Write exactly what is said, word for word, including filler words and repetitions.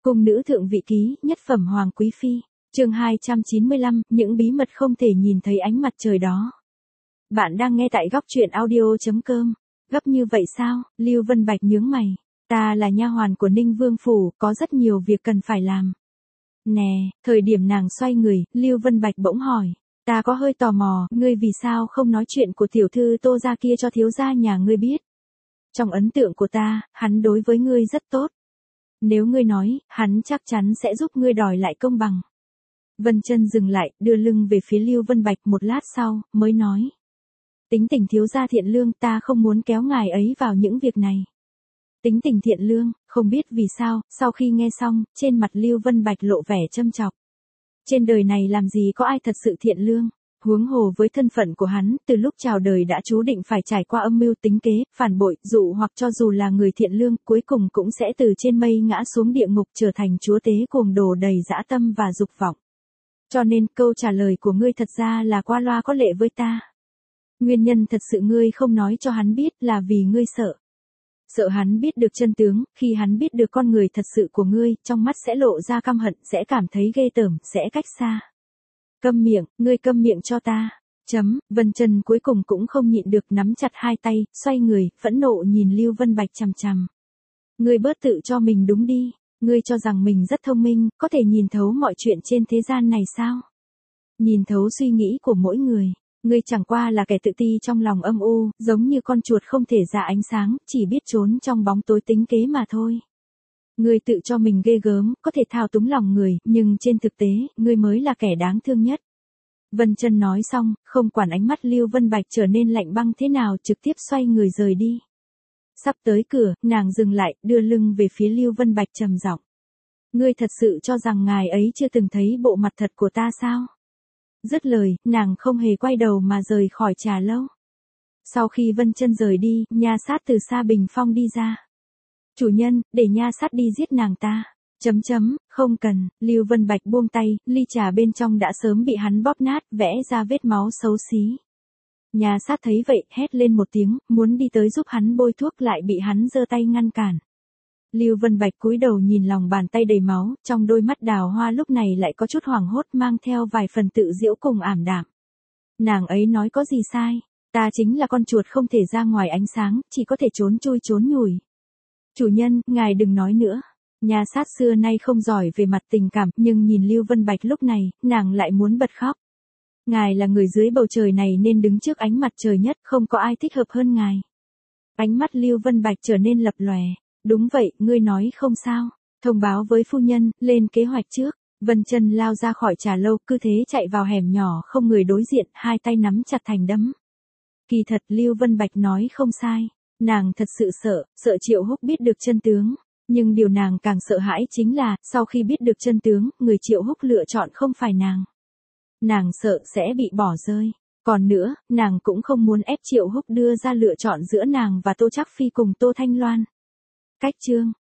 Cung nữ thượng vị ký, nhất phẩm hoàng quý phi, chương hai trăm chín mươi lăm, những bí mật không thể nhìn thấy ánh mặt trời đó. Bạn đang nghe tại góc truyện audio chấm com. Gấp như vậy sao? Lưu Vân Bạch nhướng mày. Ta là nha hoàn của Ninh Vương phủ, có rất nhiều việc cần phải làm. Nè, thời điểm nàng xoay người, Lưu Vân Bạch bỗng hỏi. Ta có hơi tò mò, ngươi vì sao không nói chuyện của tiểu thư Tô gia kia cho thiếu gia nhà ngươi biết? Trong ấn tượng của ta, hắn đối với ngươi rất tốt. Nếu ngươi nói, hắn chắc chắn sẽ giúp ngươi đòi lại công bằng. Vân Chân dừng lại, đưa lưng về phía Lưu Vân Bạch một lát sau, mới nói. Tính tình thiếu gia thiện lương, ta không muốn kéo ngài ấy vào những việc này. Tính tình thiện lương, không biết vì sao, sau khi nghe xong, trên mặt Lưu Vân Bạch lộ vẻ châm chọc. Trên đời này làm gì có ai thật sự thiện lương, huống hồ với thân phận của hắn, từ lúc chào đời đã chú định phải trải qua âm mưu tính kế, phản bội, dụ hoặc cho dù là người thiện lương, cuối cùng cũng sẽ từ trên mây ngã xuống địa ngục trở thành chúa tế cuồng đồ đầy dã tâm và dục vọng. Cho nên, câu trả lời của ngươi thật ra là qua loa có lệ với ta. Nguyên nhân thật sự ngươi không nói cho hắn biết là vì ngươi sợ. Sợ hắn biết được chân tướng, khi hắn biết được con người thật sự của ngươi, trong mắt sẽ lộ ra căm hận, sẽ cảm thấy ghê tởm, sẽ cách xa. Câm miệng, ngươi câm miệng cho ta. Chấm, Vân Chân cuối cùng cũng không nhịn được, nắm chặt hai tay, xoay người, phẫn nộ nhìn Lưu Vân Bạch chằm chằm. Ngươi bớt tự cho mình đúng đi, ngươi cho rằng mình rất thông minh, có thể nhìn thấu mọi chuyện trên thế gian này sao? Nhìn thấu suy nghĩ của mỗi người. Ngươi chẳng qua là kẻ tự ti trong lòng âm u, giống như con chuột không thể ra ánh sáng, chỉ biết trốn trong bóng tối tính kế mà thôi. Ngươi tự cho mình ghê gớm, có thể thao túng lòng người, nhưng trên thực tế, ngươi mới là kẻ đáng thương nhất. Vân Chân nói xong, không quản ánh mắt Lưu Vân Bạch trở nên lạnh băng thế nào, trực tiếp xoay người rời đi. Sắp tới cửa, nàng dừng lại, đưa lưng về phía Lưu Vân Bạch trầm giọng. Ngươi thật sự cho rằng ngài ấy chưa từng thấy bộ mặt thật của ta sao? Dứt lời, nàng không hề quay đầu mà rời khỏi trà lâu. Sau khi Vân Chân rời đi, nha sát từ xa bình phong đi ra. Chủ nhân, để nha sát đi giết nàng ta. Chấm chấm, không cần, Lưu Vân Bạch buông tay, ly trà bên trong đã sớm bị hắn bóp nát, vẽ ra vết máu xấu xí. Nha sát thấy vậy, hét lên một tiếng, muốn đi tới giúp hắn bôi thuốc lại bị hắn giơ tay ngăn cản. Lưu Vân Bạch cúi đầu nhìn lòng bàn tay đầy máu, trong đôi mắt đào hoa lúc này lại có chút hoảng hốt, mang theo vài phần tự giễu cùng ảm đạm. Nàng ấy nói có gì sai, ta chính là con chuột không thể ra ngoài ánh sáng, chỉ có thể trốn chui trốn nhủi. Chủ nhân, ngài đừng nói nữa. Nha sát xưa nay không giỏi về mặt tình cảm, nhưng nhìn Lưu Vân Bạch lúc này, nàng lại muốn bật khóc. Ngài là người dưới bầu trời này nên đứng trước ánh mặt trời nhất, không có ai thích hợp hơn ngài. Ánh mắt Lưu Vân Bạch trở nên lập lòe. Đúng vậy, ngươi nói không sao. Thông báo với phu nhân, lên kế hoạch trước. Vân Chân lao ra khỏi trà lâu, cứ thế chạy vào hẻm nhỏ không người đối diện, hai tay nắm chặt thành đấm. Kỳ thật Lưu Vân Bạch nói không sai. Nàng thật sự sợ, sợ Triệu Húc biết được chân tướng. Nhưng điều nàng càng sợ hãi chính là, sau khi biết được chân tướng, người Triệu Húc lựa chọn không phải nàng. Nàng sợ sẽ bị bỏ rơi. Còn nữa, nàng cũng không muốn ép Triệu Húc đưa ra lựa chọn giữa nàng và Tô Trác Phi cùng Tô Thanh Loan. Cách chương